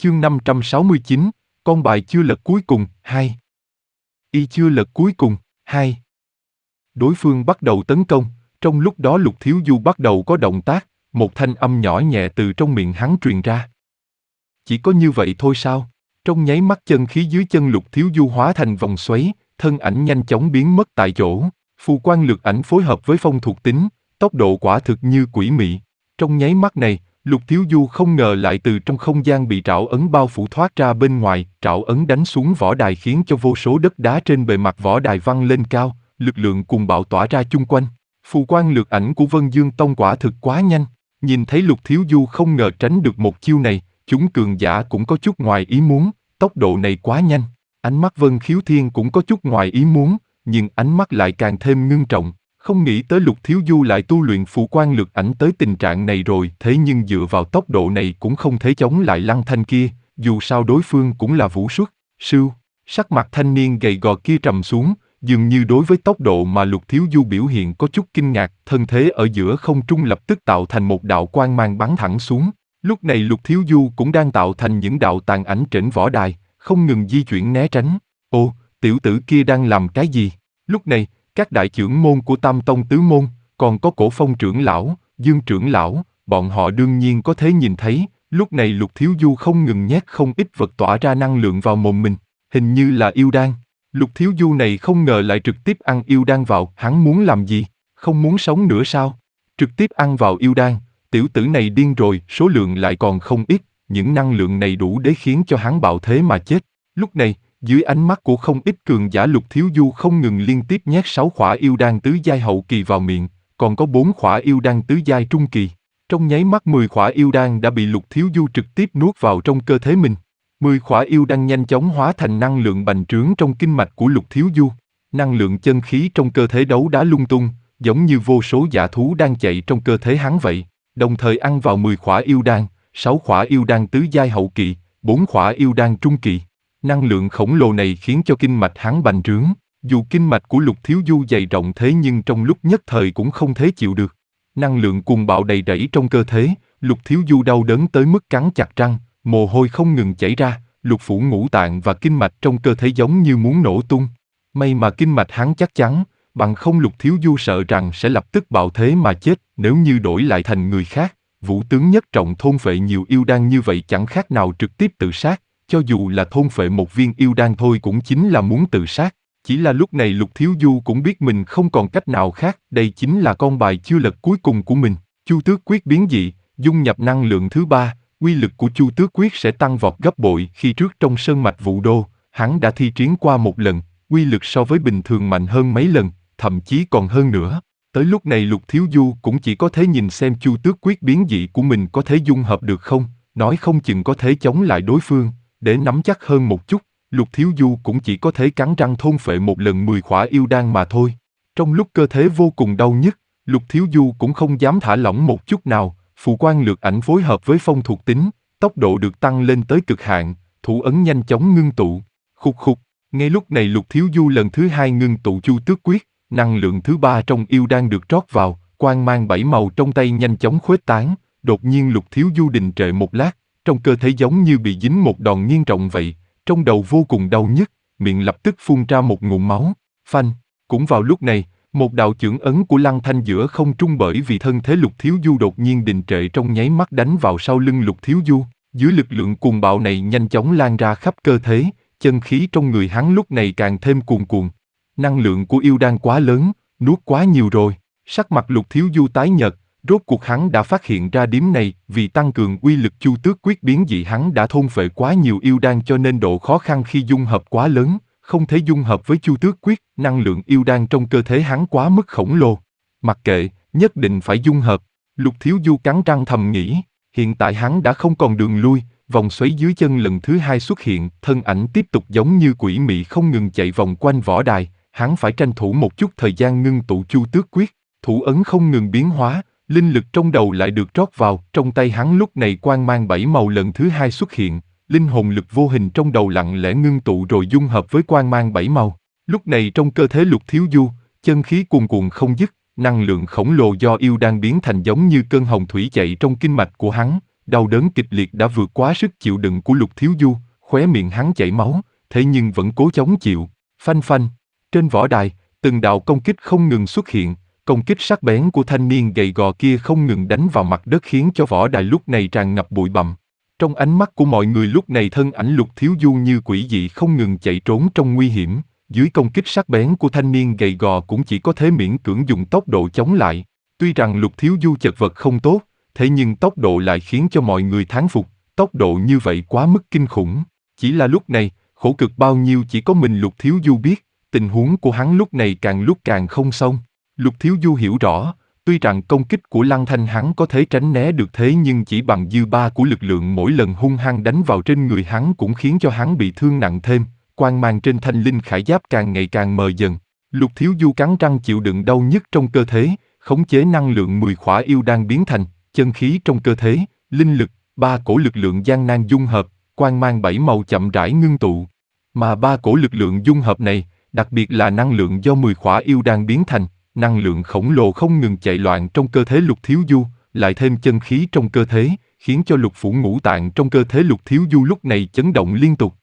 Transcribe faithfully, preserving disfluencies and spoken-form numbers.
Chương năm trăm sáu mươi chín, con bài chưa lật cuối cùng, hai. Y chưa lật cuối cùng, hai. Đối phương bắt đầu tấn công, trong lúc đó Lục Thiếu Du bắt đầu có động tác, một thanh âm nhỏ nhẹ từ trong miệng hắn truyền ra. Chỉ có như vậy thôi sao? Trong nháy mắt chân khí dưới chân Lục Thiếu Du hóa thành vòng xoáy, thân ảnh nhanh chóng biến mất tại chỗ. Phù quan lược ảnh phối hợp với phong thuộc tính, tốc độ quả thực như quỷ mị. Trong nháy mắt này, Lục Thiếu Du không ngờ lại từ trong không gian bị trảo ấn bao phủ thoát ra bên ngoài, trảo ấn đánh xuống võ đài khiến cho vô số đất đá trên bề mặt võ đài văng lên cao, lực lượng cuồng bạo tỏa ra chung quanh. Phù quan lược ảnh của Vân Dương Tông quả thực quá nhanh, nhìn thấy Lục Thiếu Du không ngờ tránh được một chiêu này, chúng cường giả cũng có chút ngoài ý muốn, tốc độ này quá nhanh. Ánh mắt Vân Khiếu Thiên cũng có chút ngoài ý muốn, nhưng ánh mắt lại càng thêm ngưng trọng. Không nghĩ tới Lục Thiếu Du lại tu luyện phù quan lược ảnh tới tình trạng này rồi, thế nhưng dựa vào tốc độ này cũng không thể chống lại Lăng Thanh kia, dù sao đối phương cũng là vũ xuất. Sưu, sắc mặt thanh niên gầy gò kia trầm xuống, dường như đối với tốc độ mà Lục Thiếu Du biểu hiện có chút kinh ngạc, thân thế ở giữa không trung lập tức tạo thành một đạo quang mang bắn thẳng xuống. Lúc này Lục Thiếu Du cũng đang tạo thành những đạo tàn ảnh trên võ đài, không ngừng di chuyển né tránh. Ô, tiểu tử kia đang làm cái gì? Lúc này, các đại trưởng môn của Tam Tông Tứ Môn, còn có Cổ Phong trưởng lão, Dương trưởng lão, bọn họ đương nhiên có thể nhìn thấy, lúc này Lục Thiếu Du không ngừng nhét không ít vật tỏa ra năng lượng vào mồm mình, hình như là yêu đan. Lục Thiếu Du này không ngờ lại trực tiếp ăn yêu đan vào, hắn muốn làm gì? Không muốn sống nữa sao? Trực tiếp ăn vào yêu đan, tiểu tử này điên rồi, số lượng lại còn không ít, những năng lượng này đủ để khiến cho hắn bạo thế mà chết. Lúc này, dưới ánh mắt của không ít cường giả Lục Thiếu Du không ngừng liên tiếp nhét sáu khỏa yêu đan tứ giai hậu kỳ vào miệng, còn có bốn khỏa yêu đan tứ giai trung kỳ. Trong nháy mắt mười khỏa yêu đan đã bị Lục Thiếu Du trực tiếp nuốt vào trong cơ thể mình. mười khỏa yêu đan nhanh chóng hóa thành năng lượng bành trướng trong kinh mạch của Lục Thiếu Du. Năng lượng chân khí trong cơ thể đấu đá lung tung, giống như vô số dã thú đang chạy trong cơ thể hắn vậy. Đồng thời ăn vào mười khỏa yêu đan, sáu khỏa yêu đan tứ giai hậu kỳ, bốn khỏa yêu đan trung kỳ. Năng lượng khổng lồ này khiến cho kinh mạch hắn bành trướng, dù kinh mạch của Lục Thiếu Du dày rộng thế nhưng trong lúc nhất thời cũng không thể chịu được. Năng lượng cuồng bạo đầy rẫy trong cơ thể, Lục Thiếu Du đau đớn tới mức cắn chặt răng, mồ hôi không ngừng chảy ra, lục phủ ngũ tạng và kinh mạch trong cơ thể giống như muốn nổ tung. May mà kinh mạch hắn chắc chắn, bằng không Lục Thiếu Du sợ rằng sẽ lập tức bạo thế mà chết. Nếu như đổi lại thành người khác, vũ tướng nhất trọng thôn phệ nhiều yêu đan như vậy chẳng khác nào trực tiếp tự sát. Cho dù là thôn phệ một viên yêu đan thôi cũng chính là muốn tự sát. Chỉ là lúc này Lục Thiếu Du cũng biết mình không còn cách nào khác, đây chính là con bài chưa lật cuối cùng của mình. Chu Tước quyết biến dị, dung nhập năng lượng thứ ba, uy lực của Chu Tước quyết sẽ tăng vọt gấp bội. Khi trước trong sơn mạch Vũ Đô, hắn đã thi triển qua một lần, uy lực so với bình thường mạnh hơn mấy lần, thậm chí còn hơn nữa. Tới lúc này Lục Thiếu Du cũng chỉ có thể nhìn xem Chu Tước quyết biến dị của mình có thể dung hợp được không, nói không chừng có thể chống lại đối phương. Để nắm chắc hơn một chút, Lục Thiếu Du cũng chỉ có thể cắn răng thôn phệ một lần mười khỏa yêu đan mà thôi. Trong lúc cơ thể vô cùng đau nhức, Lục Thiếu Du cũng không dám thả lỏng một chút nào. Phù quan lược ảnh phối hợp với phong thuộc tính, tốc độ được tăng lên tới cực hạn, thủ ấn nhanh chóng ngưng tụ. Khục khục, ngay lúc này Lục Thiếu Du lần thứ hai ngưng tụ Chu Tước quyết, năng lượng thứ ba trong yêu đan được trót vào, quang mang bảy màu trong tay nhanh chóng khuếch tán. Đột nhiên Lục Thiếu Du đình trệ một lát, trong cơ thể giống như bị dính một đòn nghiêm trọng vậy, trong đầu vô cùng đau nhức, miệng lập tức phun ra một ngụm máu. Phanh, cũng vào lúc này, một đạo chưởng ấn của Lăng Thanh giữa không trung bởi vì thân thế Lục Thiếu Du đột nhiên đình trệ trong nháy mắt đánh vào sau lưng Lục Thiếu Du. Dưới lực lượng cuồng bạo này nhanh chóng lan ra khắp cơ thể, chân khí trong người hắn lúc này càng thêm cuồn cuộn. Năng lượng của yêu đan quá lớn, nuốt quá nhiều rồi. Sắc mặt Lục Thiếu Du tái nhợt, rốt cuộc hắn đã phát hiện ra điểm này, vì tăng cường uy lực Chu Tước quyết biến dị hắn đã thôn phệ quá nhiều yêu đan cho nên độ khó khăn khi dung hợp quá lớn, không thể dung hợp với Chu Tước quyết, năng lượng yêu đan trong cơ thể hắn quá mức khổng lồ. Mặc kệ, nhất định phải dung hợp. Lục Thiếu Du cắn răng thầm nghĩ, hiện tại hắn đã không còn đường lui, vòng xoáy dưới chân lần thứ hai xuất hiện, thân ảnh tiếp tục giống như quỷ mị không ngừng chạy vòng quanh võ đài, hắn phải tranh thủ một chút thời gian ngưng tụ Chu Tước quyết, thủ ấn không ngừng biến hóa. Linh lực trong đầu lại được trót vào, trong tay hắn lúc này quang mang bảy màu lần thứ hai xuất hiện, linh hồn lực vô hình trong đầu lặng lẽ ngưng tụ rồi dung hợp với quang mang bảy màu. Lúc này trong cơ thể Lục Thiếu Du, chân khí cuồn cuộn không dứt, năng lượng khổng lồ do yêu đan biến thành giống như cơn hồng thủy chạy trong kinh mạch của hắn, Đau đớn kịch liệt đã vượt quá sức chịu đựng của Lục Thiếu Du, khóe miệng hắn chảy máu, thế nhưng vẫn cố chống chịu. Phanh phanh, trên võ đài, từng đạo công kích không ngừng xuất hiện, công kích sắc bén của thanh niên gầy gò kia không ngừng đánh vào mặt đất khiến cho võ đài lúc này tràn ngập bụi bặm. Trong ánh mắt của mọi người lúc này thân ảnh Lục Thiếu Du như quỷ dị không ngừng chạy trốn trong nguy hiểm, dưới công kích sắc bén của thanh niên gầy gò cũng chỉ có thể miễn cưỡng dùng tốc độ chống lại. Tuy rằng Lục Thiếu Du chật vật không tốt, thế nhưng tốc độ lại khiến cho mọi người thán phục, tốc độ như vậy quá mức kinh khủng. Chỉ là lúc này, khổ cực bao nhiêu chỉ có mình Lục Thiếu Du biết, tình huống của hắn lúc này càng lúc càng không xong. Lục Thiếu Du hiểu rõ, tuy rằng công kích của Lăng Thanh hắn có thể tránh né được thế nhưng chỉ bằng dư ba của lực lượng mỗi lần hung hăng đánh vào trên người hắn cũng khiến cho hắn bị thương nặng thêm, quang mang trên thanh linh khải giáp càng ngày càng mờ dần. Lục Thiếu Du cắn răng chịu đựng đau nhức trong cơ thể, khống chế năng lượng mười khỏa yêu đan biến thành chân khí trong cơ thể, linh lực, ba cổ lực lượng gian nan dung hợp, quang mang bảy màu chậm rãi ngưng tụ. Mà ba cổ lực lượng dung hợp này, đặc biệt là năng lượng do mười khỏa yêu đan biến thành, năng lượng khổng lồ không ngừng chạy loạn trong cơ thể Lục Thiếu Du, lại thêm chân khí trong cơ thể, khiến cho lục phủ ngũ tạng trong cơ thể Lục Thiếu Du lúc này chấn động liên tục.